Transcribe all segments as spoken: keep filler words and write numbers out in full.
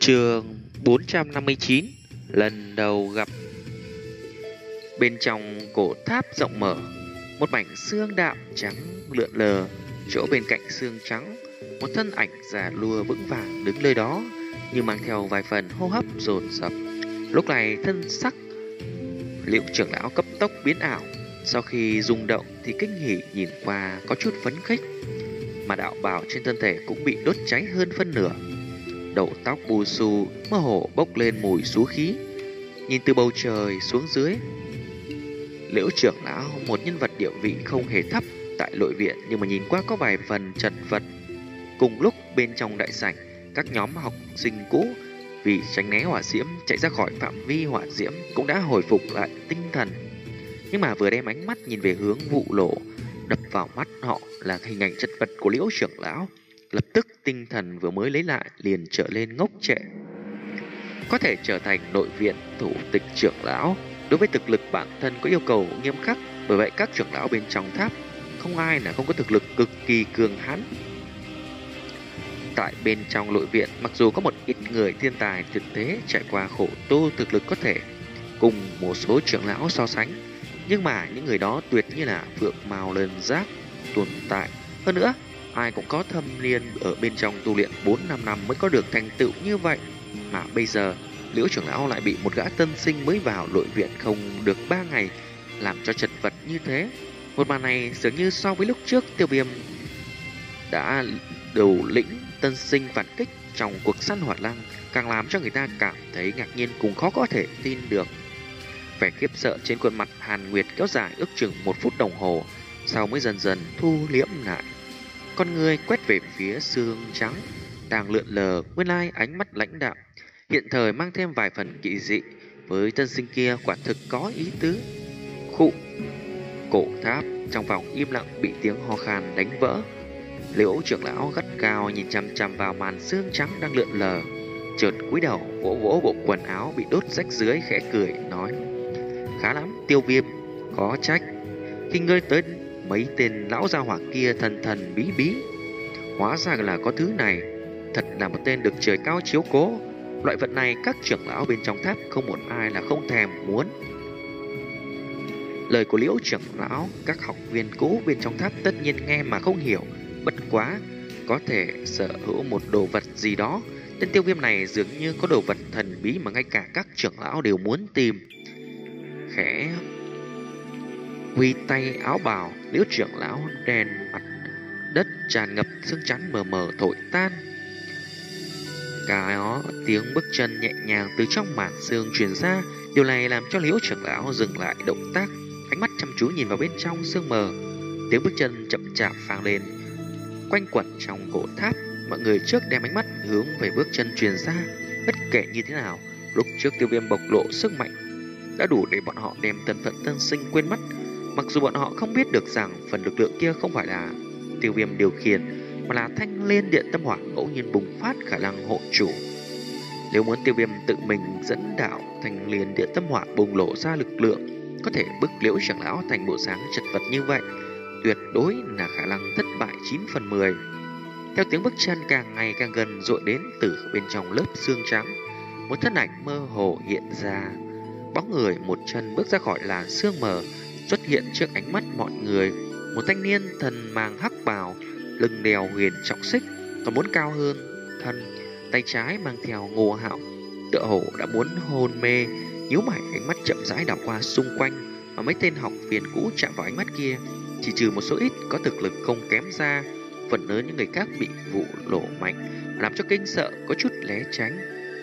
Chương bốn trăm năm mươi chín. Lần đầu gặp. Bên trong cổ tháp rộng mở, một mảnh xương đạm trắng lượn lờ. Chỗ bên cạnh xương trắng, một thân ảnh già lùa vững vàng đứng nơi đó, nhưng mang theo vài phần hô hấp dồn dập. Lúc này thân sắc Liễu trưởng lão cấp tốc biến ảo. Sau khi rung động thì kinh hỉ nhìn qua có chút phấn khích, mà đạo bào trên thân thể cũng bị đốt cháy hơn phân nửa. Đầu tóc bù xù mơ hồ bốc lên mùi xú khí. Nhìn từ bầu trời xuống dưới, Liễu trưởng lão một nhân vật địa vị không hề thấp tại nội viện, nhưng mà nhìn qua có vài phần chật vật. Cùng lúc bên trong đại sảnh, các nhóm học sinh cũ vì tránh né hỏa diễm chạy ra khỏi phạm vi hỏa diễm cũng đã hồi phục lại tinh thần. Nhưng mà vừa đem ánh mắt nhìn về hướng vụ lộ, đập vào mắt họ là hình ảnh chật vật của Liễu trưởng lão. Lập tức tinh thần vừa mới lấy lại liền trở lên ngốc trệ. Có thể trở thành nội viện thủ tịch trưởng lão, đối với thực lực bản thân có yêu cầu nghiêm khắc. Bởi vậy các trưởng lão bên trong tháp không ai là không có thực lực cực kỳ cường hãn. Tại bên trong nội viện, mặc dù có một ít người thiên tài tuyệt thế trải qua khổ tu, thực lực có thể cùng một số trưởng lão so sánh, nhưng mà những người đó tuyệt như là phượng mao lân giác tồn tại. Hơn nữa, ai cũng có thâm niên ở bên trong tu luyện bốn năm năm mới có được thành tựu như vậy. Mà bây giờ, Liễu trưởng lão lại bị một gã tân sinh mới vào nội viện không được ba ngày làm cho chật vật như thế. Một màn này dường như so với lúc trước Tiêu Viêm đã đầu lĩnh tân sinh phản kích trong cuộc săn hỏa lăng càng làm cho người ta cảm thấy ngạc nhiên cùng khó có thể tin được. Vẻ khiếp sợ trên khuôn mặt Hàn Nguyệt kéo dài ước chừng một phút đồng hồ, sau mới dần dần thu liễm lại. Con người quét về phía xương trắng đang lượn lờ, nguyên lai ánh mắt lãnh đạm, hiện thời mang thêm vài phần kỳ dị. Với tân sinh kia quả thực có ý tứ. Khụ. Cổ tháp trong vòng im lặng bị tiếng ho khan đánh vỡ. Liễu trưởng lão gắt cao nhìn chằm chằm vào màn xương trắng đang lượn lờ, chợt cúi đầu vỗ vỗ bộ quần áo bị đốt rách dưới, khẽ cười nói: "Khá lắm, Tiêu Viêm, khó trách khi ngươi tới mấy tên lão gia hỏa kia thần thần bí bí, hóa ra là có thứ này. Thật là một tên được trời cao chiếu cố. Loại vật này các trưởng lão bên trong tháp không một ai là không thèm muốn." Lời của Liễu trưởng lão, các học viên cũ bên trong tháp tất nhiên nghe mà không hiểu. Bất quá có thể sở hữu một đồ vật gì đó. Tên Tiêu Viêm này dường như có đồ vật thần bí mà ngay cả các trưởng lão đều muốn tìm. Khẽ huy tay áo bào, Liễu trưởng lão đèn mặt đất tràn ngập sương trắng mờ mờ thổi tan. Cái đó tiếng bước chân nhẹ nhàng từ trong màn sương truyền ra. Điều này làm cho Liễu trưởng lão dừng lại động tác, ánh mắt chăm chú nhìn vào bên trong sương mờ. Tiếng bước chân chậm chạp vang lên quanh quẩn trong cổ tháp. Mọi người trước đem ánh mắt hướng về bước chân truyền ra. Bất kể như thế nào, lúc trước Tiêu Viêm bộc lộ sức mạnh đã đủ để bọn họ đem thân phận tân sinh quên mất. Mặc dù bọn họ không biết được rằng phần lực lượng kia không phải là Tiêu Viêm điều khiển, mà là thanh liên điện tâm hỏa ngẫu nhiên bùng phát khả năng hộ chủ. Nếu muốn Tiêu Viêm tự mình dẫn đạo thanh liên điện tâm hỏa bùng lộ ra lực lượng, có thể bức Liễu trưởng lão thành bộ dáng chật vật như vậy, tuyệt đối là khả năng thất bại chín phần mười. Theo tiếng bước chân càng ngày càng gần dội đến từ bên trong lớp xương trắng, một thân ảnh mơ hồ hiện ra. Bóng người một chân bước ra khỏi làn sương mờ, xuất hiện trước ánh mắt mọi người. Một thanh niên thân mang hắc bào, lưng đèo huyền trọng xích, còn muốn cao hơn thân, tay trái mang theo Ngô Hạo, tựa hồ đã muốn hôn mê. Nhíu mày, ánh mắt chậm rãi đảo qua xung quanh, mà mấy tên học viên cũ chạm vào ánh mắt kia, chỉ trừ một số ít có thực lực không kém ra, phần lớn những người khác bị vụ lộ mạnh làm cho kinh sợ, có chút né tránh.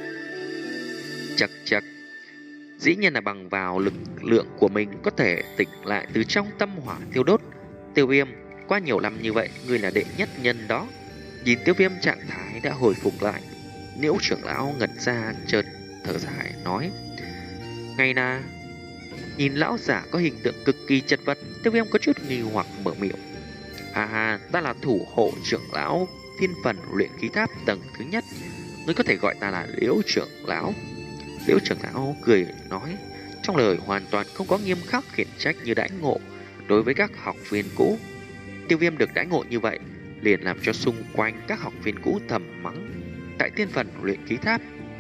Chật chật, dĩ nhiên là bằng vào lực lượng của mình có thể tỉnh lại từ trong tâm hỏa thiêu đốt. Tiêu Viêm, qua nhiều năm như vậy, ngươi là đệ nhất nhân đó. Nhìn Tiêu Viêm trạng thái đã hồi phục lại, Liễu trưởng lão ngẩn ra, chợt thở dài nói: "Ngày na." Nhìn lão giả có hình tượng cực kỳ chật vật, Tiêu Viêm có chút nghi hoặc mở miệng: "À ha, ta là thủ hộ trưởng lão thiên phần luyện khí tháp tầng thứ nhất, ngươi có thể gọi ta là Liễu trưởng lão." Liễu trưởng lão cười nói, trong lời hoàn toàn không có nghiêm khắc khiển trách như đãi ngộ đối với các học viên cũ. Tiêu Viêm được đãi ngộ như vậy liền làm cho xung quanh các học viên cũ thầm mắng. Tại tiên phần luyện khí tháp,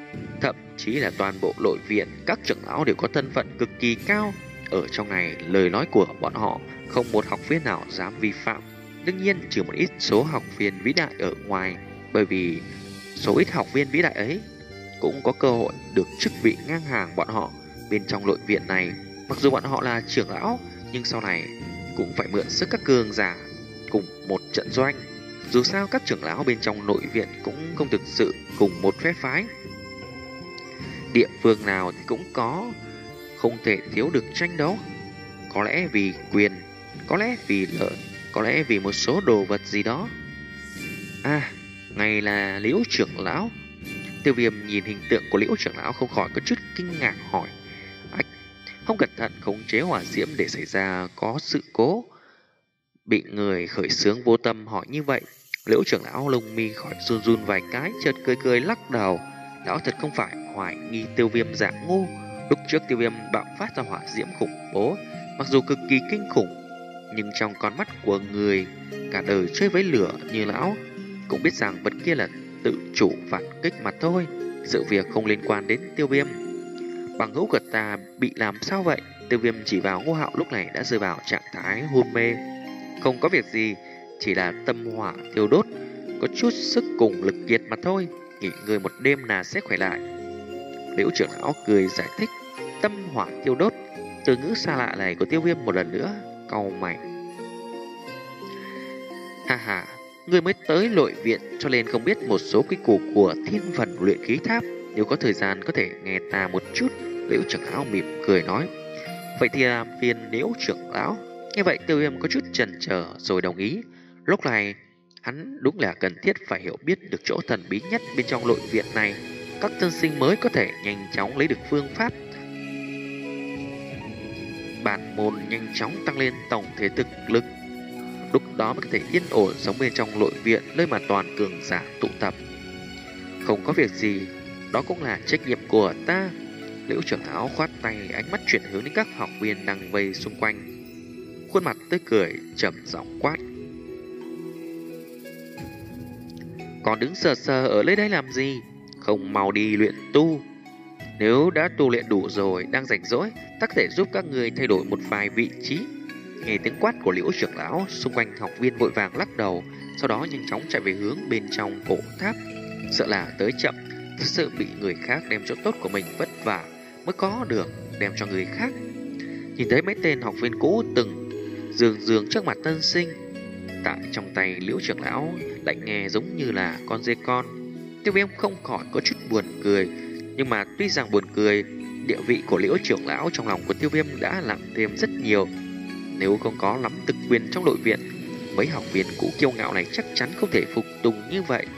Thậm chí là toàn bộ nội viện, các trưởng lão đều có thân phận cực kỳ cao. Ở trong này, lời nói của bọn họ không một học viên nào dám vi phạm. Đương nhiên trừ một ít số học viên vĩ đại ở ngoài, bởi vì số ít học viên vĩ đại ấy cũng có cơ hội được chức vị ngang hàng bọn họ. Bên trong nội viện này, mặc dù bọn họ là trưởng lão, nhưng sau này cũng phải mượn sức các cường giả cùng một trận doanh. Dù sao các trưởng lão bên trong nội viện cũng không thực sự cùng một phép phái. Địa phương nào thì cũng có, không thể thiếu được tranh đấu. Có lẽ vì quyền, có lẽ vì lợi, có lẽ vì một số đồ vật gì đó. À, ngày là Liễu trưởng lão. Tiêu Viêm nhìn hình tượng của Liễu trưởng lão không khỏi có chút kinh ngạc hỏi: ách, không cẩn thận khống chế hỏa diễm để xảy ra có sự cố. Bị người khởi xướng vô tâm hỏi như vậy, Liễu trưởng lão lông mi khỏi run run vài cái, chợt cười cười lắc đầu. Lão thật không phải hoài nghi Tiêu Viêm giả ngu. Lúc trước Tiêu Viêm bạo phát ra hỏa diễm khủng bố, mặc dù cực kỳ kinh khủng, nhưng trong con mắt của người cả đời chơi với lửa như lão cũng biết rằng vật kia là tự chủ phản kích mà thôi. Sự việc không liên quan đến Tiêu Viêm. Bằng hữu của ta bị làm sao vậy? Tiêu Viêm chỉ vào Ngô Hạo lúc này đã rơi vào trạng thái hôn mê. Không có việc gì, chỉ là tâm hỏa thiêu đốt, có chút sức cùng lực kiệt mà thôi. Nghỉ ngơi một đêm là sẽ khỏe lại. Liễu trưởng lão cười giải thích. Tâm hỏa thiêu đốt, từ ngữ xa lạ này của Tiêu Viêm một lần nữa cau mày. Ha ha, người mới tới nội viện cho nên không biết một số quy củ của thiên phần luyện khí tháp. Nếu có thời gian có thể nghe ta một chút. Liễu trưởng lão mỉm cười nói. Vậy thì làm phiền Liễu trưởng lão. Nghe vậy Tiêu Viêm có chút chần chờ rồi đồng ý. Lúc này hắn đúng là cần thiết phải hiểu biết được chỗ thần bí nhất bên trong nội viện này. Các tân sinh mới có thể nhanh chóng lấy được phương pháp bản môn, nhanh chóng tăng lên tổng thể thực lực. Lúc đó mới có thể yên ổn sống bên trong nội viện, nơi mà toàn cường giả tụ tập. Không có việc gì, đó cũng là trách nhiệm của ta. Liễu trưởng lão khoát tay, ánh mắt chuyển hướng đến các học viên đang vây xung quanh, khuôn mặt tươi cười trầm giọng quát. Còn đứng sờ sờ ở nơi đây làm gì? Không mau đi luyện tu. Nếu đã tu luyện đủ rồi, đang rảnh rỗi, ta có thể giúp các người thay đổi một vài vị trí. Nghe tiếng quát của Liễu trưởng lão, xung quanh học viên vội vàng lắc đầu, sau đó nhanh chóng chạy về hướng bên trong cổ tháp. Sợ là tới chậm, thật sự bị người khác đem chỗ tốt của mình vất vả mới có được đem cho người khác. Nhìn thấy mấy tên học viên cũ từng dường dường trước mặt tân sinh, tại trong tay Liễu trưởng lão lại nghe giống như là con dê con. Tiêu Viêm không khỏi có chút buồn cười, nhưng mà tuy rằng buồn cười, địa vị của Liễu trưởng lão trong lòng của Tiêu Viêm đã nặng thêm rất nhiều. Nếu không có lắm thực quyền trong nội viện, mấy học viên cũ kiêu ngạo này chắc chắn không thể phục tùng như vậy.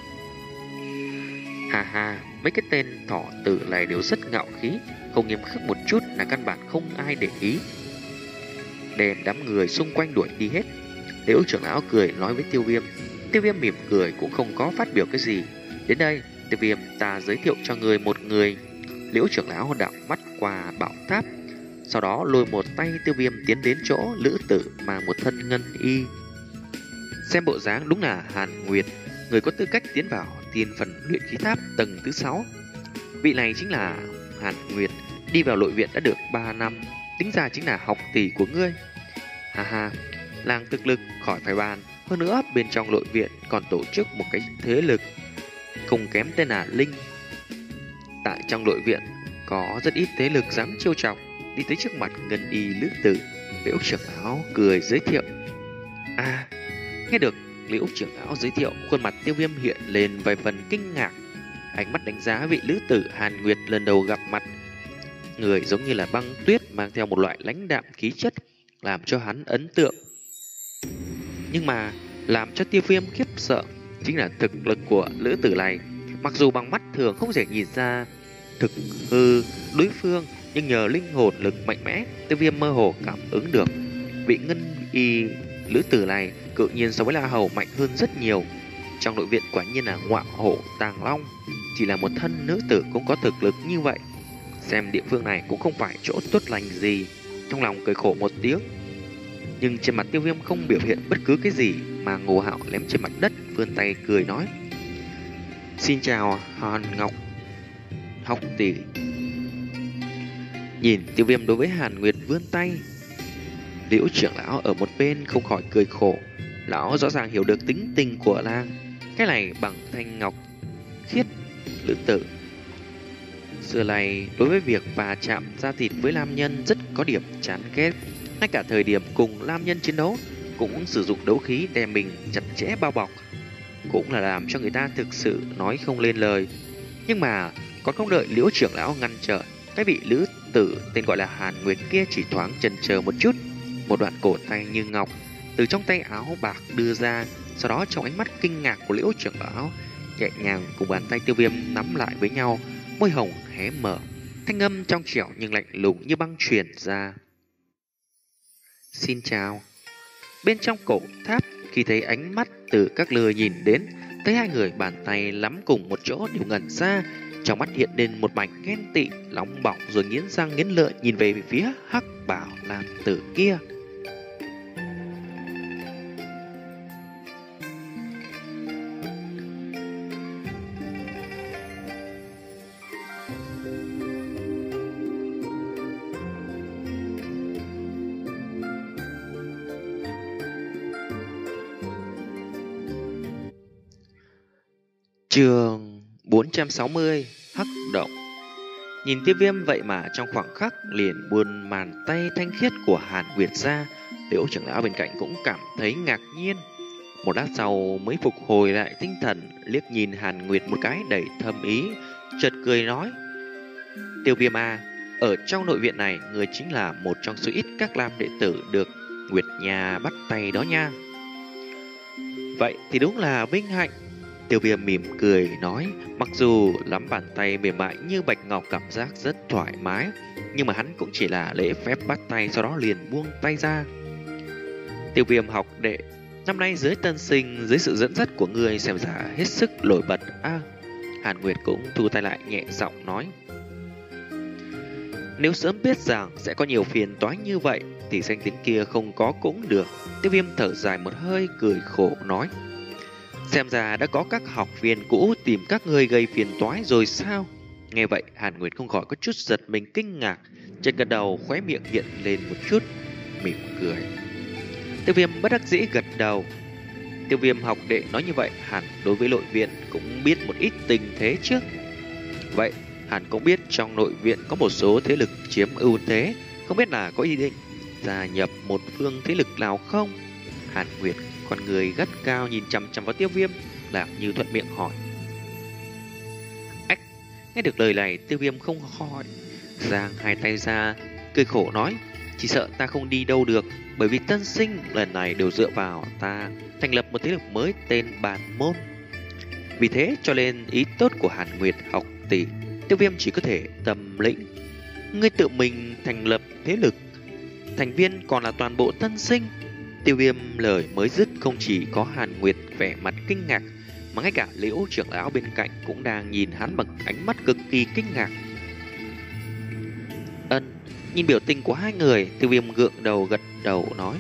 Hà hà, mấy cái tên thỏ tử này đều rất ngạo khí, không nghiêm khắc một chút là căn bản không ai để ý. Đem đám người xung quanh đuổi đi hết. Liễu trưởng lão cười nói với Tiêu Viêm. Tiêu Viêm mỉm cười cũng không có phát biểu cái gì. Đến đây, Tiêu Viêm, ta giới thiệu cho người một người. Liễu trưởng lão đảo mắt qua bảo tháp, sau đó lôi một tay Tiêu Viêm tiến đến chỗ lữ tử mang một thân ngân y. Xem bộ dáng đúng là Hàn Nguyệt, người có tư cách tiến vào tiên phần luyện khí tháp tầng thứ sáu. Vị này chính là Hàn Nguyệt, đi vào nội viện đã được ba năm, tính ra chính là học tỷ của ngươi. Ha ha, làng thực lực khỏi phải bàn. Hơn nữa bên trong nội viện còn tổ chức một cái thế lực không kém tên là Linh. Tại trong nội viện có rất ít thế lực dám chiêu chọc. Đi tới trước mặt ngân y lữ tử, Liễu trưởng lão cười giới thiệu. À, nghe được Liễu trưởng lão giới thiệu, khuôn mặt Tiêu Viêm hiện lên vài phần kinh ngạc. Ánh mắt đánh giá vị lữ tử Hàn Nguyệt lần đầu gặp mặt. Người giống như là băng tuyết, mang theo một loại lãnh đạm khí chất, làm cho hắn ấn tượng. Nhưng mà làm cho Tiêu Viêm khiếp sợ chính là thực lực của lữ tử này. Mặc dù bằng mắt thường không thể nhìn ra thực hư đối phương, nhưng nhờ linh hồn lực mạnh mẽ, Tiêu Viêm mơ hồ cảm ứng được vị ngân y lữ tử này cự nhiên so với La Hầu mạnh hơn rất nhiều. Trong nội viện quả nhiên là ngọa hổ tàng long, chỉ là một thân nữ tử cũng có thực lực như vậy. Xem địa phương này cũng không phải chỗ tốt lành gì. Trong lòng cười khổ một tiếng, nhưng trên mặt Tiêu Viêm không biểu hiện bất cứ cái gì, mà Ngô Hạo ném trên mặt đất, vươn tay cười nói. Xin chào Hàn Ngọc. học tỷ. Nhìn Tiêu Viêm đối với Hàn Nguyệt vươn tay, Liễu trưởng lão ở một bên không khỏi cười khổ. Lão rõ ràng hiểu được tính tình của nàng. Cái này bằng thanh ngọc khiết lữ tử, xưa này đối với việc va chạm da thịt với nam nhân rất có điểm chán ghét. Ngay cả thời điểm cùng nam nhân chiến đấu cũng sử dụng đấu khí đem mình chặt chẽ bao bọc, cũng là làm cho người ta thực sự nói không lên lời. Nhưng mà còn không đợi Liễu trưởng lão ngăn trở, cái vị lữ tử tên gọi là Hàn Nguyệt kia chỉ thoáng chần chờ một chút, một đoạn cổ tay như ngọc từ trong tay áo bạc đưa ra. Sau đó trong ánh mắt kinh ngạc của Liễu trưởng lão, nhẹ nhàng cùng bàn tay Tiêu Viêm nắm lại với nhau, môi hồng hé mở, thanh âm trong trẻo nhưng lạnh lùng như băng truyền ra. Xin chào. Bên trong cổ tháp, khi thấy ánh mắt từ các lừa nhìn đến, thấy hai người bàn tay nắm cùng một chỗ đều ngẩn ra, trong mắt hiện lên một mảnh ghen tị, nóng bỏng rồi nghiến răng nghiến lợi nhìn về phía hắc bảo nam tử kia. Chương bốn trăm sáu mươi Hắc động. Nhìn Tiêu Viêm vậy mà trong khoảng khắc liền buông màn tay thanh khiết của Hàn Nguyệt ra, Liễu trưởng lão bên cạnh cũng cảm thấy ngạc nhiên. Một lát sau mới phục hồi lại tinh thần, liếc nhìn Hàn Nguyệt một cái đầy thâm ý, chợt cười nói: Tiêu Viêm à, ở trong nội viện này người chính là một trong số ít các lam đệ tử được Nguyệt nhà bắt tay đó nha. Vậy thì đúng là vinh hạnh. Tiêu Viêm mỉm cười nói, mặc dù nắm bàn tay mềm mại như bạch ngọc cảm giác rất thoải mái, nhưng mà hắn cũng chỉ là lễ phép bắt tay, sau đó liền buông tay ra. Tiêu Viêm học đệ, năm nay dưới tân sinh, dưới sự dẫn dắt của người xem ra hết sức nổi bật a. À, Hàn Nguyệt cũng thu tay lại nhẹ giọng nói, nếu sớm biết rằng sẽ có nhiều phiền toái như vậy thì danh tiếng kia không có cũng được. Tiêu Viêm thở dài một hơi cười khổ nói, xem ra đã có các học viên cũ tìm các người gây phiền toái rồi sao? Nghe vậy Hàn Nguyệt không khỏi có chút giật mình kinh ngạc, trên gật đầu khóe miệng hiện lên một chút mỉm cười. Tiêu Viêm bất đắc dĩ gật đầu. Tiêu Viêm học đệ nói như vậy hẳn đối với nội viện cũng biết một ít tình thế trước. Vậy hẳn cũng biết trong nội viện có một số thế lực chiếm ưu thế, không biết là có ý định gia nhập một phương thế lực nào không? Hàn Nguyệt con người gắt cao nhìn chằm chằm vào Tiêu Viêm, làm như thuận miệng hỏi. Ách, nghe được lời này Tiêu Viêm không khỏi giang hai tay ra, cười khổ nói, chỉ sợ ta không đi đâu được, bởi vì tân sinh lần này đều dựa vào ta thành lập một thế lực mới tên Bàn Môn. Vì thế cho nên ý tốt của Hàn Nguyệt học tỷ, Tiêu Viêm chỉ có thể tâm lĩnh. Ngươi tự mình thành lập thế lực, thành viên còn là toàn bộ tân sinh. Tiêu Viêm lời mới dứt, không chỉ có Hàn Nguyệt vẻ mặt kinh ngạc, mà ngay cả Liễu trưởng lão bên cạnh cũng đang nhìn hắn bằng ánh mắt cực kỳ kinh ngạc. Ân, nhìn biểu tình của hai người, Tiêu Viêm gượng đầu gật đầu nói,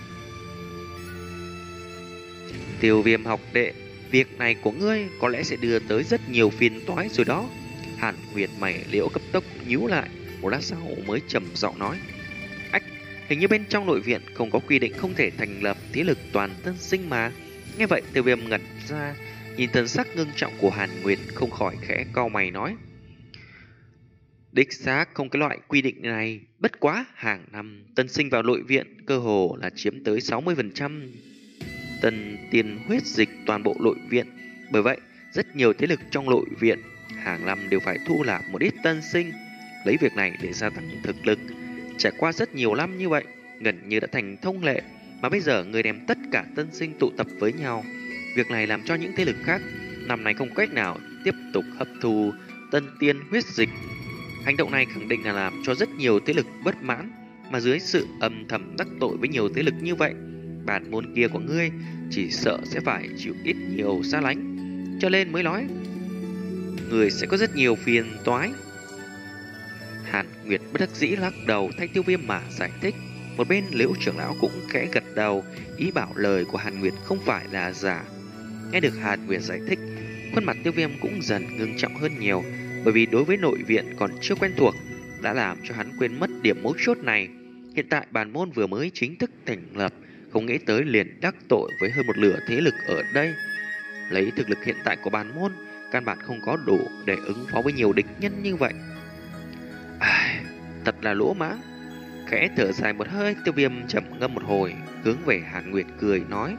Tiêu Viêm học đệ, việc này của ngươi có lẽ sẽ đưa tới rất nhiều phiền toái rồi đó. Hàn Nguyệt mày Liễu cấp tốc nhíu lại, một lát sau mới trầm giọng nói, ách, hình như bên trong nội viện không có quy định không thể thành lập thế lực toàn tân sinh mà. Nghe vậy Tiêu Viêm ngẩn ra, nhìn thần sắc ngưng trọng của Hàn Nguyệt không khỏi khẽ cau mày nói, đích xác không cái loại quy định này, bất quá hàng năm tân sinh vào nội viện cơ hồ là chiếm tới sáu mươi phần trăm tân tiền huyết dịch toàn bộ nội viện. Bởi vậy rất nhiều thế lực trong nội viện hàng năm đều phải thu nạp một ít tân sinh, lấy việc này để gia tăng thực lực. Trải qua rất nhiều năm như vậy, gần như đã thành thông lệ, mà bây giờ người đem tất cả tân sinh tụ tập với nhau, việc này làm cho những thế lực khác năm nay không cách nào tiếp tục hấp thu tân tiên huyết dịch. Hành động này khẳng định là làm cho rất nhiều thế lực bất mãn, mà dưới sự âm thầm đắc tội với nhiều thế lực như vậy, bản môn kia của ngươi chỉ sợ sẽ phải chịu ít nhiều xa lánh, cho nên mới nói người sẽ có rất nhiều phiền toái. Hàn Nguyệt bất đắc dĩ lắc đầu thay Tiêu Viêm mà giải thích. Một bên Liễu trưởng lão cũng khẽ gật đầu, ý bảo lời của Hàn Nguyệt không phải là giả. Nghe được Hàn Nguyệt giải thích, khuôn mặt Tiêu Viêm cũng dần ngưng trọng hơn nhiều. bởi vì đối với nội viện còn chưa quen thuộc đã làm cho hắn quên mất điểm mấu chốt này. Hiện tại bản môn vừa mới chính thức thành lập, không nghĩ tới liền đắc tội với hơn một nửa thế lực ở đây. Lấy thực lực hiện tại của bản môn, căn bản không có đủ để ứng phó với nhiều địch nhân như vậy. À, thật là lỗ mãng. Khẽ thở dài một hơi, Tiêu Viêm chậm ngâm một hồi, hướng về Hàn Nguyệt cười nói: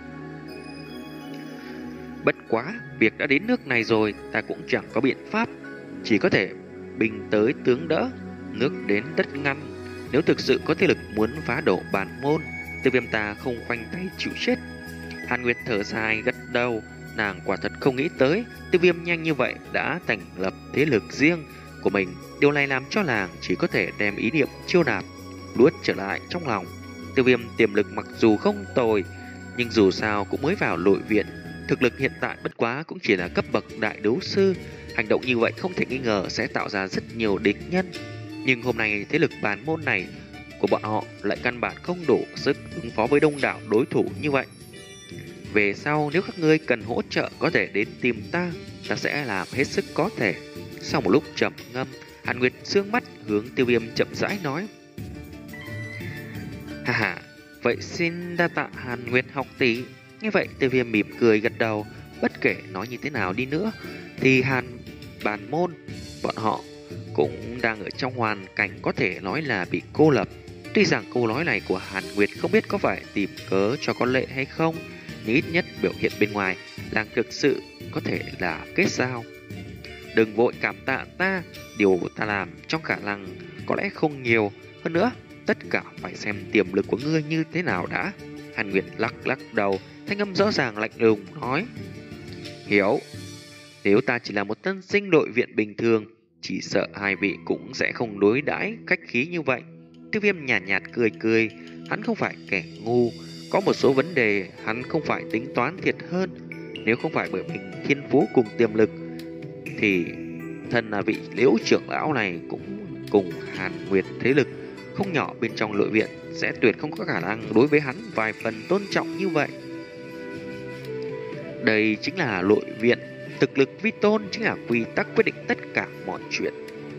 bất quá, việc đã đến nước này rồi, ta cũng chẳng có biện pháp, chỉ có thể binh tới tướng đỡ, nước đến đất ngăn. Nếu thực sự có thế lực muốn phá đổ bản môn, Tiêu Viêm ta không khoanh tay chịu chết. Hàn Nguyệt thở dài gật đầu, nàng quả thật không nghĩ tới Tiêu Viêm nhanh như vậy đã thành lập thế lực riêng của mình. Điều này làm cho nàng chỉ có thể đem ý niệm chiêu nạp nuốt trở lại trong lòng. Tiêu Viêm tiềm lực mặc dù không tồi, nhưng dù sao cũng mới vào nội viện, thực lực hiện tại bất quá cũng chỉ là cấp bậc đại đấu sư. Hành động như vậy không thể nghi ngờ sẽ tạo ra rất nhiều địch nhân. Nhưng hôm nay thế lực bản môn này của bọn họ lại căn bản không đủ sức ứng phó với đông đảo đối thủ như vậy. Về sau nếu các ngươi cần hỗ trợ có thể đến tìm ta, ta sẽ làm hết sức có thể. Sau một lúc trầm ngâm, Hàn Nguyệt sương mắt hướng Tiêu Viêm chậm rãi nói: ha ha, vậy xin đa tạ Hàn Nguyệt học tỷ. Như vậy Tiêu Viêm mỉm cười gật đầu. Bất kể nói như thế nào đi nữa thì Hàn bản môn bọn họ cũng đang ở trong hoàn cảnh có thể nói là bị cô lập. Tuy rằng câu nói này của Hàn Nguyệt không biết có phải tìm cớ cho con lệ hay không, nhưng ít nhất biểu hiện bên ngoài là thực sự có thể là kết giao. Đừng vội cảm tạ ta, điều ta làm trong khả năng có lẽ không nhiều. Hơn nữa, tất cả phải xem tiềm lực của ngươi như thế nào đã. Hàn Nguyệt lắc lắc đầu, thanh âm rõ ràng lạnh lùng nói: hiểu, nếu ta chỉ là một tân sinh nội viện bình thường, chỉ sợ hai vị cũng sẽ không đối đãi khách khí như vậy. Tiêu Viêm nhàn nhạt, nhạt cười cười, hắn không phải kẻ ngu, có một số vấn đề hắn không phải tính toán thiệt hơn. Nếu không phải bởi mình thiên phú cùng tiềm lực thì thân là vị Liễu trưởng lão này cũng cùng Hàn Nguyệt thế lực không nhỏ bên trong nội viện sẽ tuyệt không có khả năng đối với hắn vài phần tôn trọng như vậy. Đây chính là nội viện, thực lực vi tôn chính là quy tắc quyết định tất cả mọi chuyện.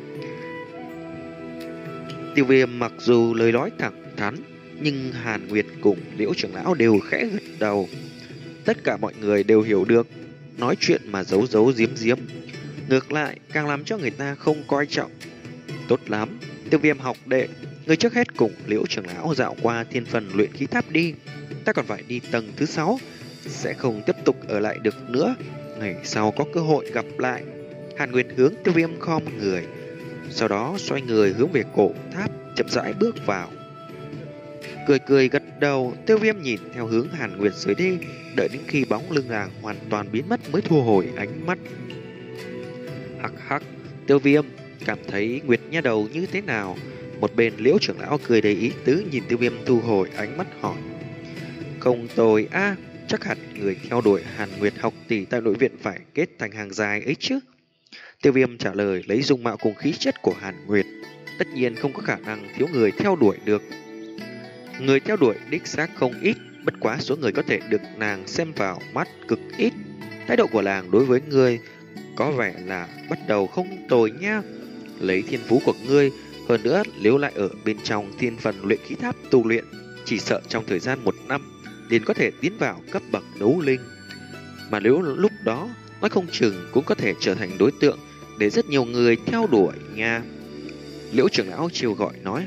Tiêu Viêm mặc dù lời nói thẳng thắn, nhưng Hàn Nguyệt cùng Liễu trưởng lão đều khẽ gật đầu. Tất cả mọi người đều hiểu được, nói chuyện mà giấu giấu giếm giếm ngược lại càng làm cho người ta không coi trọng. Tốt lắm, Tiêu Viêm học đệ, người trước hết cùng Liễu trưởng lão dạo qua thiên phần luyện khí tháp đi. Ta còn phải đi tầng thứ sáu, sẽ không tiếp tục ở lại được nữa. Ngày sau có cơ hội gặp lại. Hàn Nguyệt hướng Tiêu Viêm khom người, sau đó xoay người hướng về cổ tháp, chậm rãi bước vào. Cười cười gật đầu, Tiêu Viêm nhìn theo hướng Hàn Nguyệt rời đi, đợi đến khi bóng lưng nàng hoàn toàn biến mất mới thu hồi ánh mắt. Hắc hắc, Tiêu Viêm cảm thấy Nguyệt nha đầu như thế nào? Một bên Liễu trưởng lão cười đầy ý tứ nhìn Tiêu Viêm thu hồi ánh mắt hỏi. Không tồi a, à, chắc hẳn người theo đuổi Hàn Nguyệt học tỷ tại nội viện phải kết thành hàng dài ấy chứ. Tiêu Viêm trả lời lấy dung mạo cùng khí chất của Hàn Nguyệt, tất nhiên không có khả năng thiếu người theo đuổi được. Người theo đuổi đích xác không ít, bất quá số người có thể được nàng xem vào mắt cực ít. Thái độ của nàng đối với ngươi có vẻ là bắt đầu không tồi nha. Lấy thiên phú của ngươi, hơn nữa nếu lại ở bên trong thiên phần luyện khí tháp tu luyện, chỉ sợ trong thời gian một năm liền có thể tiến vào cấp bậc đấu linh. Mà nếu lúc đó nói không chừng cũng có thể trở thành đối tượng để rất nhiều người theo đuổi nha. Liễu trưởng lão chiều gọi nói.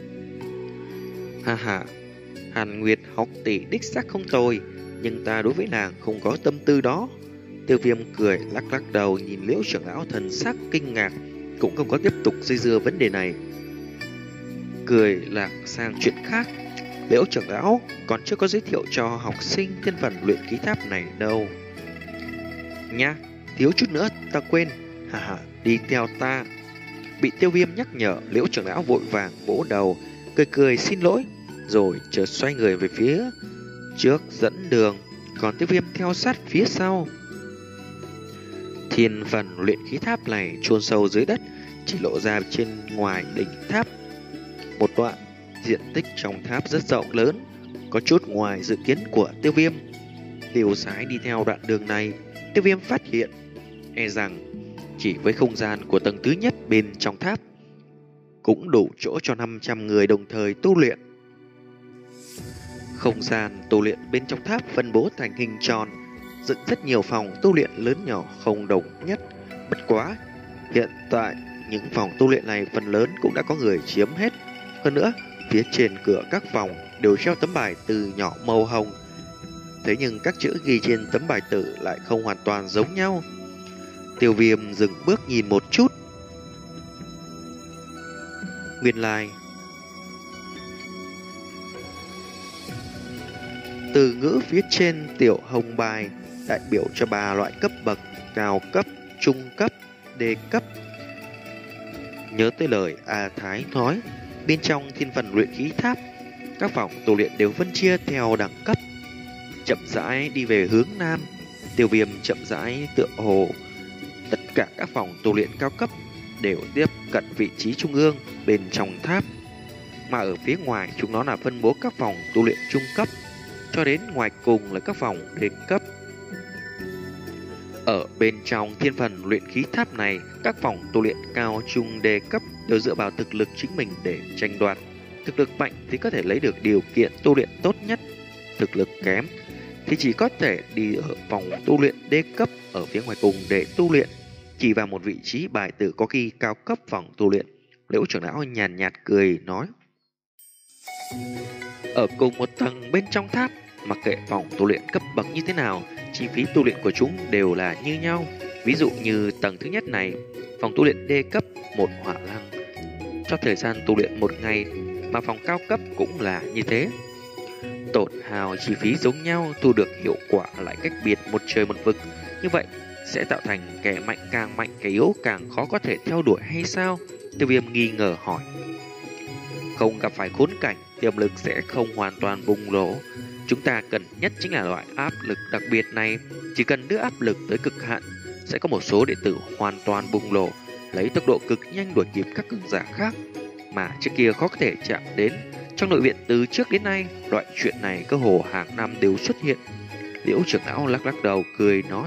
Ha ha, Hàn Nguyệt học tỷ đích xác không tồi, nhưng ta đối với nàng không có tâm tư đó. Tiêu Viêm cười lắc lắc đầu, nhìn Liễu trưởng lão thần sắc kinh ngạc, cũng không có tiếp tục dây dưa vấn đề này. Cười lạc sang chuyện khác. Liễu trưởng lão còn chưa có giới thiệu cho học sinh thiên phần luyện khí tháp này đâu. Nha, thiếu chút nữa ta quên. Hà hà, đi theo ta. Bị Tiêu Viêm nhắc nhở, Liễu trưởng lão vội vàng vỗ đầu, cười cười xin lỗi, rồi chợt xoay người về phía trước dẫn đường, còn Tiêu Viêm theo sát phía sau. Thiên phần luyện khí tháp này chôn sâu dưới đất, chỉ lộ ra trên ngoài đỉnh tháp một đoạn diện tích trong tháp rất rộng lớn, có chút ngoài dự kiến của Tiêu Viêm. Tiêu Sái đi theo đoạn đường này, Tiêu Viêm phát hiện e rằng Chỉ với không gian của tầng thứ nhất bên trong tháp cũng đủ chỗ cho năm trăm người đồng thời tu luyện. Không gian tu luyện bên trong tháp phân bố thành hình tròn, dựng rất nhiều phòng tu luyện lớn nhỏ không đồng nhất. Bất quá, hiện tại những phòng tu luyện này phần lớn cũng đã có người chiếm hết. Hơn nữa, phía trên cửa các phòng đều treo tấm bài từ nhỏ màu hồng. Thế nhưng các chữ ghi trên tấm bài tử lại không hoàn toàn giống nhau. Tiêu Viêm dừng bước nhìn một chút. Nguyên lai từ ngữ phía trên tiểu hồng bài đại biểu cho ba loại cấp bậc: cao cấp, trung cấp, đề cấp. Nhớ tới lời A Thái nói, bên trong thiên phần luyện khí tháp, các phòng tu luyện đều phân chia theo đẳng cấp. Chậm rãi đi về hướng nam, Tiêu Viêm chậm rãi tựa hồ tất cả các phòng tu luyện cao cấp đều tiếp cận vị trí trung ương bên trong tháp, mà ở phía ngoài chúng nó là phân bố các phòng tu luyện trung cấp, cho đến ngoài cùng là các phòng đề cấp. Ở bên trong thiên phần luyện khí tháp này, các phòng tu luyện cao trung đề cấp đều dựa vào thực lực chính mình để tranh đoạt. Thực lực mạnh thì có thể lấy được điều kiện tu luyện tốt nhất, thực lực kém thì chỉ có thể đi ở phòng tu luyện đê cấp ở phía ngoài cùng để tu luyện. Chỉ vào một vị trí bài tử có khi cao cấp phòng tu luyện, Liễu trưởng lão nhàn nhạt, nhạt cười nói: ở cùng một tầng bên trong tháp, mặc kệ phòng tu luyện cấp bậc như thế nào, chi phí tu luyện của chúng đều là như nhau. Ví dụ như tầng thứ nhất này, phòng tu luyện đê cấp một hỏa lăng cho thời gian tu luyện một ngày, mà phòng cao cấp cũng là như thế. Tổn hào chi phí giống nhau, thu được hiệu quả lại cách biệt một trời một vực. Như vậy sẽ tạo thành kẻ mạnh càng mạnh, kẻ yếu càng khó có thể theo đuổi hay sao? Tiêu Viêm nghi ngờ hỏi. Không gặp phải khốn cảnh, tiềm lực sẽ không hoàn toàn bùng nổ. Chúng ta cần nhất chính là loại áp lực đặc biệt này. Chỉ cần đưa áp lực tới cực hạn, sẽ có một số đệ tử hoàn toàn bùng nổ, lấy tốc độ cực nhanh đuổi kịp các cường giả khác mà trước kia khó có thể chạm đến. Trong nội viện từ trước đến nay, loại chuyện này cơ hồ hàng năm đều xuất hiện. Liễu trưởng lão lắc lắc đầu cười nói.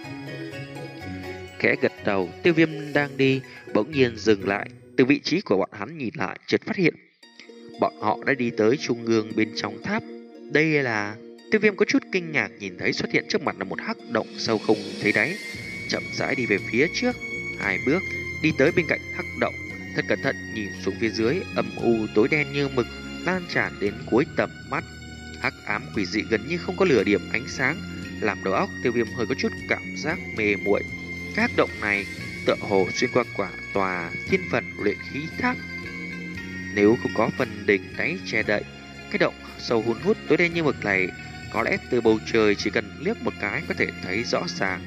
Khẽ gật đầu, Tiêu Viêm đang đi bỗng nhiên dừng lại. Từ vị trí của bọn hắn nhìn lại, chợt phát hiện bọn họ đã đi tới trung ương bên trong tháp. Đây là... Tiêu Viêm có chút kinh ngạc nhìn thấy xuất hiện trước mặt là một hắc động sâu không thấy đáy, chậm rãi đi về phía trước hai bước, đi tới bên cạnh hắc động, thật cẩn thận nhìn xuống phía dưới, âm u tối đen như mực lan tràn đến cuối tầm mắt. Hắc ám quỷ dị gần như không có lửa điểm ánh sáng, làm đầu óc Tiêu Viêm hơi có chút cảm giác mê muội. Các động này tựa hồ xuyên qua quả tòa thiên phần luyện khí tháp. Nếu không có phần đỉnh đáy che đậy, cái động sâu hun hút tối đen như mực này có lẽ từ bầu trời chỉ cần liếc một cái có thể thấy rõ ràng.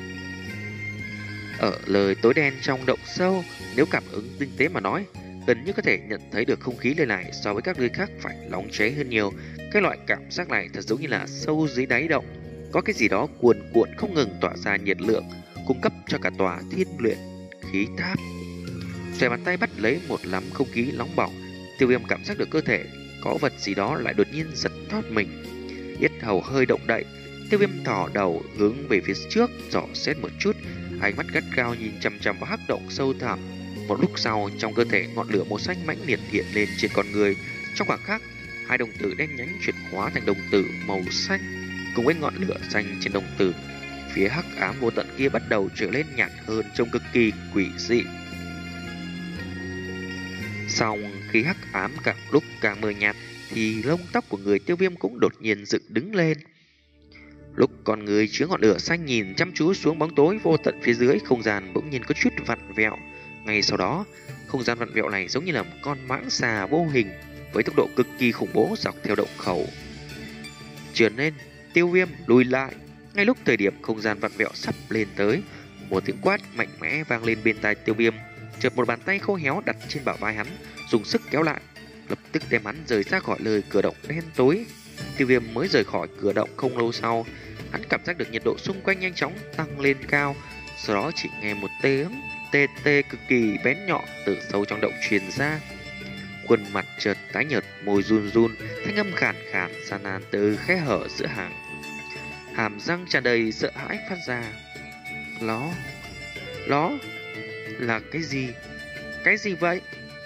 Ở lời tối đen trong động sâu, nếu cảm ứng tinh tế mà nói, gần như có thể nhận thấy được không khí nơi này so với các nơi khác phải nóng cháy hơn nhiều. Cái loại cảm giác này thật giống như là sâu dưới đáy động có cái gì đó cuồn cuộn không ngừng tỏa ra nhiệt lượng, cung cấp cho cả tòa thiên luyện khí tháp. Xòe bàn tay bắt lấy một lắm không khí nóng bỏng, Tiêu Viêm cảm giác được cơ thể có vật gì đó lại đột nhiên giật thoát mình. Yết hầu hơi động đậy, Tiêu Viêm thò đầu hướng về phía trước dò xét một chút, ánh mắt gắt gao nhìn chằm chằm vào hắc động sâu thẳm. Một lúc sau, trong cơ thể ngọn lửa màu xanh mãnh liệt hiện lên trên con người. Trong khoảng khắc, hai đồng tử đen nhánh chuyển hóa thành đồng tử màu xanh. Cùng với ngọn lửa xanh trên đồng tử, phía hắc ám vô tận kia bắt đầu trở lên nhạt hơn, trông cực kỳ quỷ dị. Xong khi hắc ám càng lúc càng mờ nhạt, thì lông tóc của người Tiêu Viêm cũng đột nhiên dựng đứng lên. Lúc con người chứa ngọn lửa xanh nhìn chăm chú xuống bóng tối vô tận phía dưới, không gian bỗng nhiên có chút vặn vẹo. Ngay sau đó, không gian vặn vẹo này giống như là một con mãng xà vô hình với tốc độ cực kỳ khủng bố dọc theo động khẩu. Trườn lên, Tiêu Viêm lùi lại. Ngay lúc thời điểm không gian vặn vẹo sắp lên tới, một tiếng quát mạnh mẽ vang lên bên tai Tiêu Viêm. Chợt một bàn tay khô héo đặt trên bả vai hắn, dùng sức kéo lại, lập tức đem hắn rời ra khỏi lời cửa động đen tối. Tiêu Viêm mới rời khỏi cửa động không lâu sau, hắn cảm giác được nhiệt độ xung quanh nhanh chóng tăng lên cao. Sau đó chỉ nghe một tiếng tê tê cực kỳ bén nhọn từ sâu trong động truyền ra. Khuôn mặt chợt tái nhợt, môi run run, thanh âm khàn khàn gian nan từ khe hở giữa hàng hàm răng tràn đầy sợ hãi phát ra. Nó, Đó là cái gì? Cái gì vậy?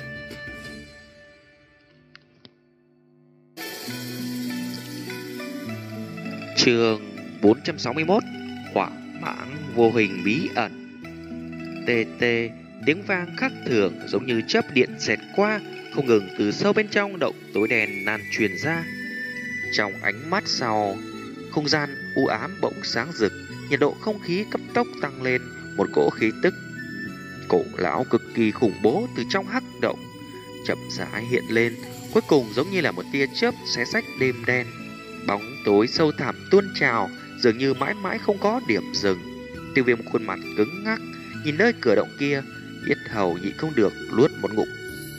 Chương bốn trăm sáu mươi mốt. Hỏa mãng vô hình bí ẩn. Tê tê, tiếng vang khác thường giống như chớp điện xẹt qua, không ngừng từ sâu bên trong động tối đen lan truyền ra. Trong ánh mắt sau, không gian u ám bỗng sáng rực, nhiệt độ không khí cấp tốc tăng lên, một cỗ khí tức cổ lão cực kỳ khủng bố từ trong hắc động chậm rãi hiện lên, cuối cùng giống như là một tia chớp xé rách đêm đen. Bóng tối sâu thẳm tuôn trào, dường như mãi mãi không có điểm dừng. Tiêu Viêm khuôn mặt cứng ngắc, nhìn nơi cửa động kia, yết hầu nhịn không được nuốt một ngụm.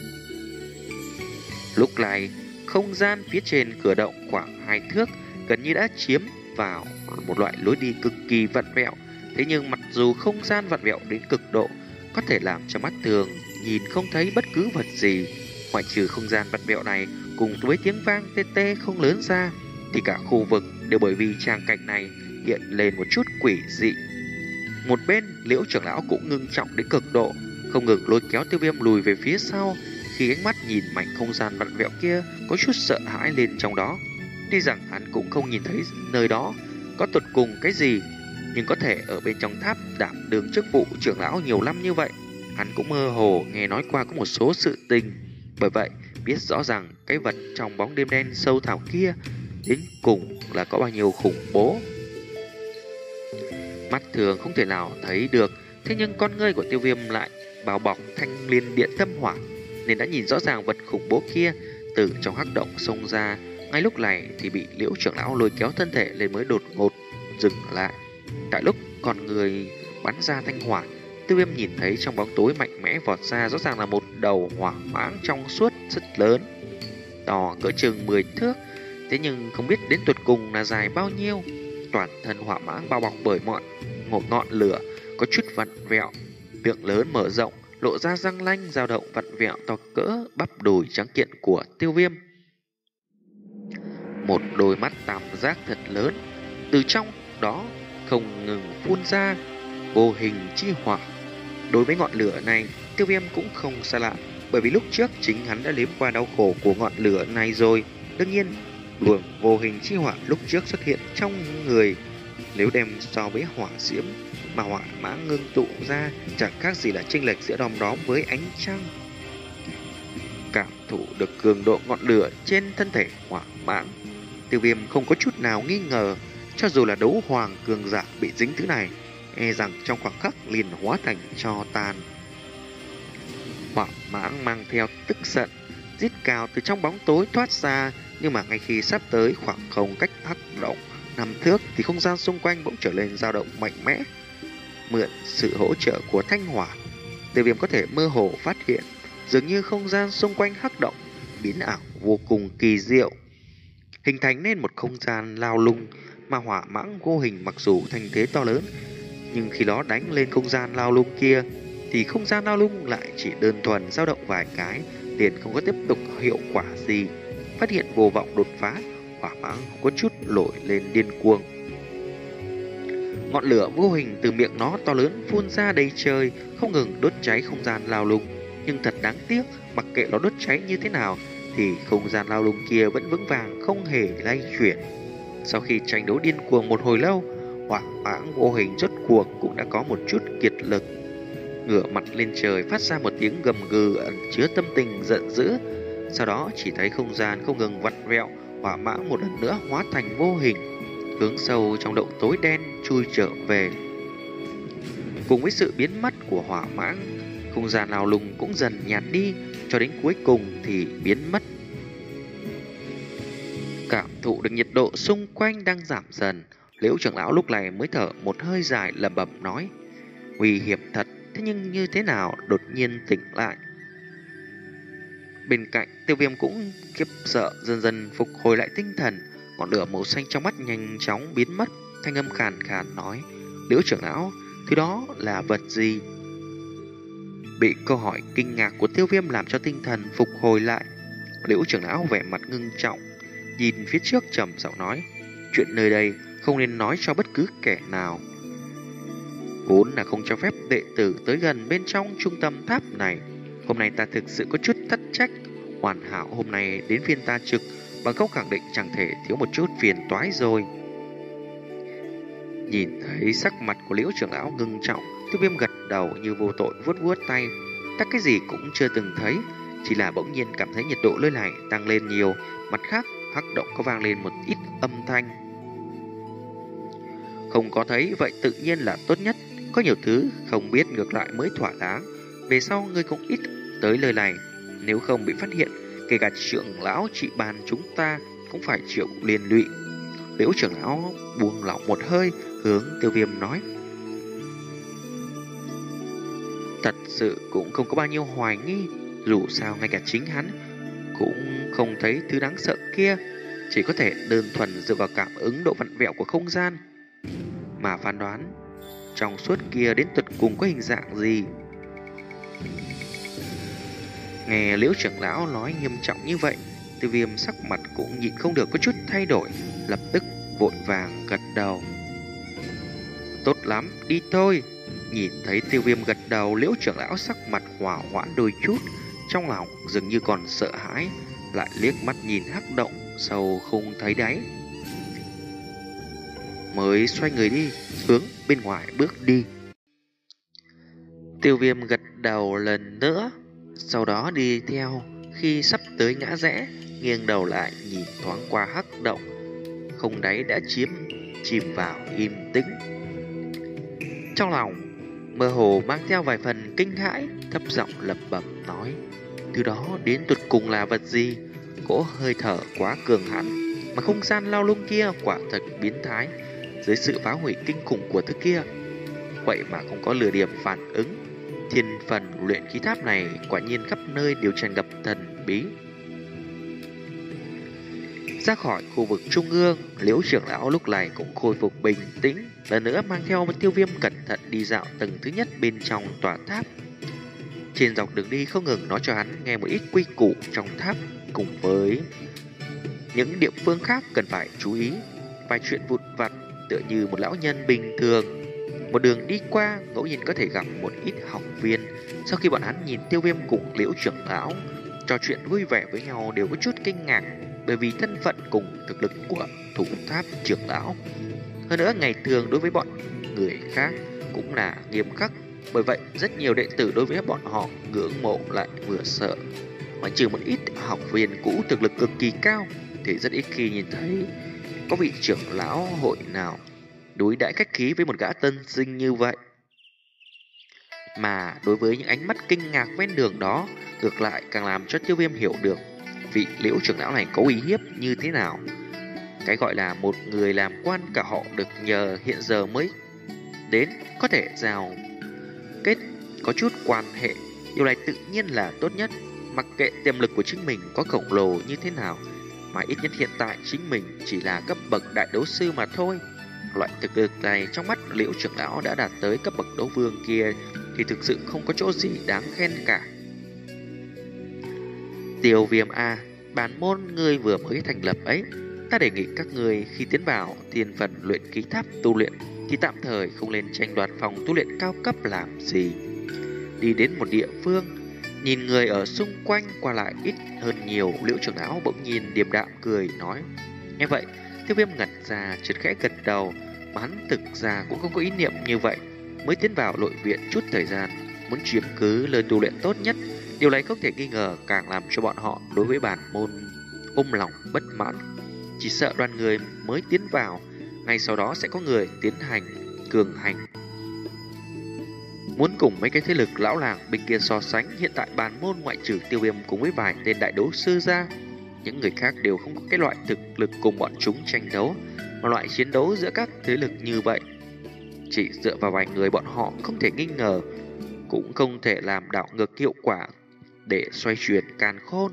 Lúc này, không gian phía trên cửa động khoảng hai thước gần như đã chiếm vào một loại lối đi cực kỳ vặn vẹo. Thế nhưng mặc dù không gian vặn vẹo đến cực độ, có thể làm cho mắt thường nhìn không thấy bất cứ vật gì, ngoại trừ không gian vặn vẹo này cùng với tiếng vang tê tê không lớn ra, thì cả khu vực đều bởi vì tràng cảnh này hiện lên một chút quỷ dị. Một bên, Liễu trưởng lão cũng ngưng trọng đến cực độ, không ngừng lôi kéo Tiêu Viêm lùi về phía sau. Khi ánh mắt nhìn mảnh không gian vặn vẹo kia, có chút sợ hãi lên trong đó. Tuy rằng hắn cũng không nhìn thấy nơi đó có tột cùng cái gì, nhưng có thể ở bên trong tháp đảm đương chức vụ trưởng lão nhiều năm như vậy, hắn cũng mơ hồ nghe nói qua có một số sự tình. Bởi vậy, biết rõ ràng cái vật trong bóng đêm đen sâu thẳm kia đến cùng là có bao nhiêu khủng bố. Mắt thường không thể nào thấy được, thế nhưng con ngươi của Tiêu Viêm lại bao bọc thanh liên điện tâm hỏa, nên đã nhìn rõ ràng vật khủng bố kia từ trong hắc động xông ra. Ngay lúc này thì bị Liễu trưởng lão lôi kéo thân thể lên mới đột ngột dừng lại. Tại lúc con người bắn ra thanh hỏa, Tiêu Viêm nhìn thấy trong bóng tối mạnh mẽ vọt ra rõ ràng là một đầu hỏa mãng trong suốt rất lớn, to cỡ chừng mười thước. Thế nhưng không biết đến tuột cùng là dài bao nhiêu. Toàn thân hỏa mãng bao bọc bởi mọi một ngọn lửa, có chút vặn vẹo, miệng lớn mở rộng, lộ ra răng nanh dao động vặn vẹo to cỡ bắp đùi trắng kiện của Tiêu Viêm. Một đôi mắt tam giác thật lớn, từ trong đó không ngừng phun ra vô hình chi hỏa. Đối với ngọn lửa này, Tiêu Viêm cũng không xa lạ, bởi vì lúc trước chính hắn đã nếm qua đau khổ của ngọn lửa này rồi. Đương nhiên, luồng vô hình chi hỏa lúc trước xuất hiện trong người, nếu đem so với hỏa diễm mà hỏa mãng ngưng tụ ra, chẳng khác gì là chênh lệch giữa đom đóm với ánh trăng. Cảm thụ được cường độ ngọn lửa trên thân thể hỏa mãng, Tiêu Viêm không có chút nào nghi ngờ, cho dù là đấu hoàng cường giả bị dính thứ này, e rằng trong khoảng khắc liền hóa thành tro tàn. Hỏa mãng mang theo tức giận, rít cào từ trong bóng tối thoát ra, nhưng mà ngay khi sắp tới khoảng không cách hắc động năm thước thì không gian xung quanh bỗng trở lên dao động mạnh mẽ. Mượn sự hỗ trợ của thanh hỏa, Tiêu Viêm có thể mơ hồ phát hiện dường như không gian xung quanh hắc động biến ảo vô cùng kỳ diệu, hình thành nên một không gian lao lung. Mà hỏa mãng vô hình mặc dù thành thế to lớn, nhưng khi nó đánh lên không gian lao lung kia thì không gian lao lung lại chỉ đơn thuần dao động vài cái, liền không có tiếp tục hiệu quả gì. Phát hiện vô vọng đột phá, hỏa mãng có chút nổi lên điên cuồng. Ngọn lửa vô hình từ miệng nó to lớn phun ra đầy trời, không ngừng đốt cháy không gian lao lung. Nhưng thật đáng tiếc, mặc kệ nó đốt cháy như thế nào thì không gian lao lung kia vẫn vững vàng không hề lay chuyển. Sau khi tranh đấu điên cuồng một hồi lâu, hỏa mãng vô hình rốt cuộc cũng đã có một chút kiệt lực, ngửa mặt lên trời phát ra một tiếng gầm gừ ẩn chứa tâm tình giận dữ. Sau đó chỉ thấy không gian không ngừng vặn vẹo, hỏa mãng một lần nữa hóa thành vô hình, hướng sâu trong động tối đen chui trở về. Cùng với sự biến mất của hỏa mãng, không gian lao lung cũng dần nhạt đi, cho đến cuối cùng thì biến mất. Cảm thụ được nhiệt độ xung quanh đang giảm dần, Liễu trưởng lão lúc này mới thở một hơi dài lẩm bẩm nói: nguy hiểm thật, thế nhưng như thế nào đột nhiên tỉnh lại. Bên cạnh, Tiêu Viêm cũng khiếp sợ dần dần phục hồi lại tinh thần, ngọn lửa màu xanh trong mắt nhanh chóng biến mất, thanh âm khàn khàn nói: Liễu trưởng lão, thứ đó là vật gì? Bị câu hỏi kinh ngạc của Tiêu Viêm làm cho tinh thần phục hồi lại, Liễu trưởng lão vẻ mặt ngưng trọng, nhìn phía trước trầm giọng nói: chuyện nơi đây không nên nói cho bất cứ kẻ nào. vốn là không cho phép đệ tử tới gần bên trong trung tâm tháp này. Hôm nay ta thực sự có chút thất trách. Hoàn hảo hôm nay đến phiên ta trực, bằng không khẳng định chẳng thể thiếu một chút phiền toái rồi. Nhìn thấy sắc mặt của Liễu trưởng lão ngưng trọng, Tiêu Viêm gật đầu như vô tội vuốt vuốt tay. Ta cái gì cũng chưa từng thấy, chỉ là bỗng nhiên cảm thấy nhiệt độ nơi này tăng lên nhiều. Mặt khác, hắc động có vang lên một ít âm thanh. Không có thấy vậy tự nhiên là tốt nhất. Có nhiều thứ không biết ngược lại mới thỏa đáng. Về sau ngươi cũng ít tới lời này. Nếu không bị phát hiện, kể cả trưởng lão trị bàn chúng ta cũng phải chịu liên lụy. Liễu trưởng lão buông lỏng một hơi, hướng Tiêu Viêm nói: thật sự cũng không có bao nhiêu hoài nghi. Dù sao ngay cả chính hắn cũng không thấy thứ đáng sợ kia, chỉ có thể đơn thuần dựa vào cảm ứng độ vặn vẹo của không gian mà phán đoán trong suốt kia đến tận cùng có hình dạng gì. Nghe Liễu trưởng lão nói nghiêm trọng như vậy, Tiêu Viêm sắc mặt cũng nhịn không được có chút thay đổi, lập tức vội vàng gật đầu. Tốt lắm, đi thôi. Nhìn thấy Tiêu Viêm gật đầu, Liễu trưởng lão sắc mặt hỏa hoãn đôi chút, trong lòng dường như còn sợ hãi, lại liếc mắt nhìn hắc động sâu không thấy đáy, mới xoay người đi, hướng bên ngoài bước đi. Tiêu Viêm gật đầu lần nữa, sau đó đi theo. Khi sắp tới ngã rẽ, nghiêng đầu lại nhìn thoáng qua hắc động không đáy đã chiếm chìm vào im tĩnh. Trong lòng mơ hồ mang theo vài phần kinh hãi, thấp giọng lẩm bẩm nói: thứ đó đến tụt cùng là vật gì? Cỗ hơi thở quá cường hãn, mà không gian lao lung kia quả thật biến thái. Dưới sự phá hủy kinh khủng của thứ kia, vậy mà không có lửa điểm phản ứng. Thiên phần luyện khí tháp này quả nhiên khắp nơi đều tràn ngập thần bí. Ra khỏi khu vực trung ương, Liễu trưởng lão lúc này cũng khôi phục bình tĩnh, lần nữa mang theo một Tiêu Viêm cẩn thận đi dạo tầng thứ nhất bên trong tòa tháp. Trên dọc đường đi không ngừng nói cho hắn nghe một ít quy củ trong tháp, cùng với những địa phương khác cần phải chú ý. Vài chuyện vụn vặt tựa như một lão nhân bình thường. Một đường đi qua, ngẫu nhiên có thể gặp một ít học viên. Sau khi bọn hắn nhìn Tiêu Viêm cùng Liễu trưởng lão trò chuyện vui vẻ với nhau, đều có chút kinh ngạc, bởi vì thân phận cùng thực lực của thủ tháp trưởng lão. Hơn nữa ngày thường đối với bọn người khác cũng là nghiêm khắc, bởi vậy rất nhiều đệ tử đối với bọn họ ngưỡng mộ lại vừa sợ. Mà trừ một ít học viên cũ thực lực cực kỳ cao, thì rất ít khi nhìn thấy có vị trưởng lão hội nào đối đãi khách khí với một gã tân sinh như vậy. Mà đối với những ánh mắt kinh ngạc ven đường đó, ngược lại càng làm cho Tiêu Viêm hiểu được vị Liễu trưởng lão này có uy hiếp như thế nào. Cái gọi là một người làm quan cả họ được nhờ hiện giờ mới đến có thể giao kết có chút quan hệ, điều này tự nhiên là tốt nhất. Mặc kệ tiềm lực của chính mình có khổng lồ như thế nào, mà ít nhất hiện tại chính mình chỉ là cấp bậc đại đấu sư mà thôi. Loại thực lực này trong mắt Liễu trưởng lão đã đạt tới cấp bậc đấu vương kia thì thực sự không có chỗ gì đáng khen cả. Tiêu Viêm a, bản môn ngươi vừa mới thành lập ấy, ta đề nghị các ngươi khi tiến vào thiên phần luyện khí tháp tu luyện thì tạm thời không nên tranh đoạt phòng tu luyện cao cấp làm gì. Đi đến một địa phương, nhìn người ở xung quanh qua lại ít hơn nhiều, Liễu trưởng lão bỗng nhiên điềm đạm cười nói. Nghe vậy, Tiêu Viêm ngẩn ra, chợt khẽ gật đầu, mà hắn thực ra cũng không có ý niệm như vậy. Mới tiến vào nội viện chút thời gian, muốn chiếm cứ lời tu luyện tốt nhất, điều này không thể nghi ngờ càng làm cho bọn họ đối với bản môn ôm lòng bất mãn. Chỉ sợ đoàn người mới tiến vào, ngay sau đó sẽ có người tiến hành cường hành, muốn cùng mấy cái thế lực lão làng bên kia so sánh. Hiện tại bản môn ngoại trừ Tiêu Viêm cùng với vài tên đại đấu sư ra, những người khác đều không có cái loại thực lực cùng bọn chúng tranh đấu. Mà loại chiến đấu giữa các thế lực như vậy, chỉ dựa vào vài người bọn họ không thể nghi ngờ cũng không thể làm đảo ngược hiệu quả để xoay chuyển càn khôn.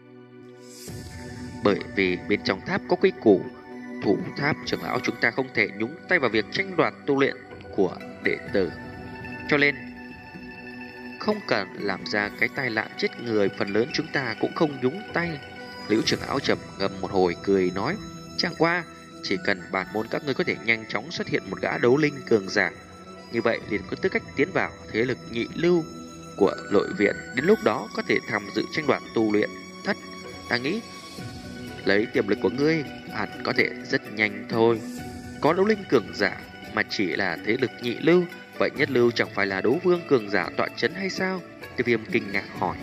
Bởi vì bên trong tháp có quy củ, thủ tháp trưởng lão chúng ta không thể nhúng tay vào việc tranh đoạt tu luyện của đệ tử, cho nên không cần làm ra cái tai nạn chết người, phần lớn chúng ta cũng không nhúng tay. Liễu trưởng lão trầm ngâm một hồi cười nói, chẳng qua chỉ cần bản môn các ngươi có thể nhanh chóng xuất hiện một gã đấu linh cường giả, như vậy liền có tư cách tiến vào thế lực nhị lưu của nội viện. Đến lúc đó có thể tham dự tranh đoạt tu luyện thất. Ta nghĩ lấy tiềm lực của ngươi hẳn có thể rất nhanh thôi. Có đấu linh cường giả mà chỉ là thế lực nhị lưu, vậy nhất lưu chẳng phải là đấu vương cường giả tọa chấn hay sao? Tiêu Viêm kinh ngạc hỏi.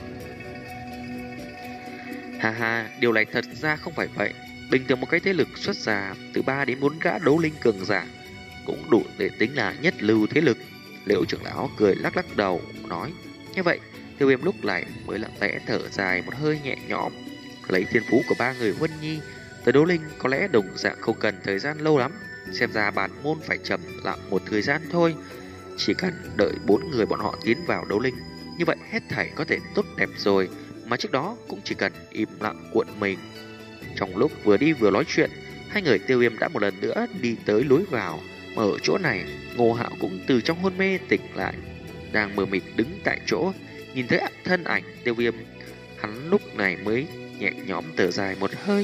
Ha ha, điều này thật ra không phải vậy. Bình thường một cái thế lực xuất ra từ ba đến bốn gã đấu linh cường giả cũng đủ để tính là nhất lưu thế lực. Liễu trưởng lão cười lắc lắc đầu nói. Như vậy, Tiêu Viêm lúc này mới lặng lẽ thở dài một hơi nhẹ nhõm. Lấy thiên phú của ba người Huân Nhi tới đấu linh có lẽ đồng dạng không cần thời gian lâu lắm. Xem ra bản môn phải trầm lặng một thời gian thôi. Chỉ cần đợi bốn người bọn họ tiến vào đấu linh, như vậy hết thảy có thể tốt đẹp rồi. Mà trước đó cũng chỉ cần im lặng cuộn mình. Trong lúc vừa đi vừa nói chuyện, hai người Tiêu Viêm đã một lần nữa đi tới lối vào. Mà ở chỗ này, Ngô Hạo cũng từ trong hôn mê tỉnh lại, đang mờ mịt đứng tại chỗ. Nhìn thấy thân ảnh Tiêu Viêm, hắn lúc này mới nhẹ nhõm thở dài một hơi.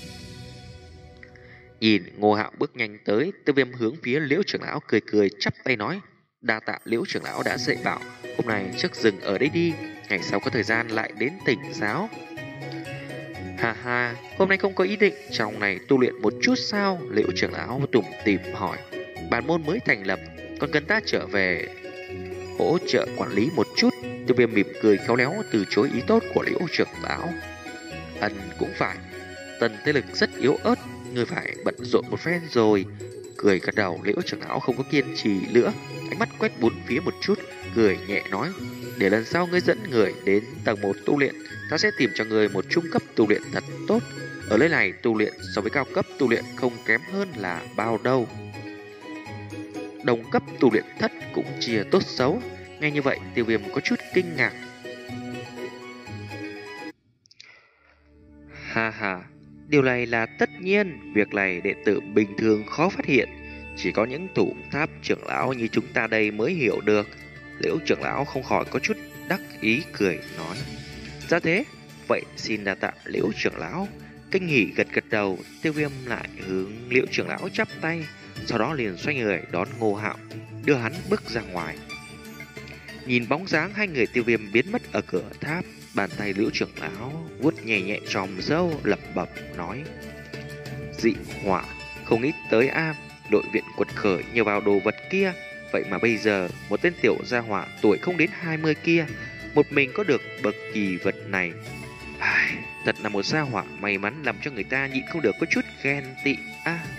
Nhìn Ngô Hạo bước nhanh tới, Tiêu Viêm hướng phía Liễu trưởng lão cười cười chắp tay nói. Đa tạ Liễu trưởng lão đã dạy bảo, hôm nay trước dừng ở đây đi, ngày sau có thời gian lại đến tỉnh giáo. Ha ha, hôm nay không có ý định trong này tu luyện một chút sao? Liễu trưởng lão tủm tỉm hỏi. Bản môn mới thành lập, còn cần ta trở về hỗ trợ quản lý một chút. Tiêu Viêm mỉm cười khéo léo từ chối ý tốt của Liễu trưởng lão. Ân cũng phải, tần thế lực rất yếu ớt, ngươi phải bận rộn một phen rồi. Cười gật đầu, Liễu trưởng lão không có kiên trì nữa, ánh mắt quét bốn phía một chút, cười nhẹ nói. Để lần sau ngươi dẫn người đến tầng một tu luyện, ta sẽ tìm cho ngươi một trung cấp tu luyện thật tốt. Ở nơi này tu luyện so với cao cấp tu luyện không kém hơn là bao đâu. Đồng cấp tu luyện thất cũng chia tốt xấu. Nghe như vậy, Tiêu Viêm có chút kinh ngạc. Ha ha, điều này là tất nhiên. Việc này đệ tử bình thường khó phát hiện, chỉ có những thủ tháp trưởng lão như chúng ta đây mới hiểu được. Liễu trưởng lão không khỏi có chút đắc ý cười nói. Ra thế, vậy xin đa tạ Liễu trưởng lão. Kinh hỉ gật gật đầu, Tiêu Viêm lại hướng Liễu trưởng lão chắp tay, sau đó liền xoay người đón Ngô Hạo, đưa hắn bước ra ngoài. Nhìn bóng dáng hai người, Tiêu Viêm biến mất ở cửa tháp. Bàn tay Liễu trưởng lão vuốt nhẹ nhẹ tròm râu, lẩm bẩm nói. Dị hỏa, không nghĩ tới a, đội viện quật khởi nhờ vào đồ vật kia. Vậy mà bây giờ một tên tiểu gia hỏa tuổi không đến hai mươi kia một mình có được bậc kỳ vật này. Ai, thật là một gia hỏa may mắn làm cho người ta nhịn không được có chút ghen tị a.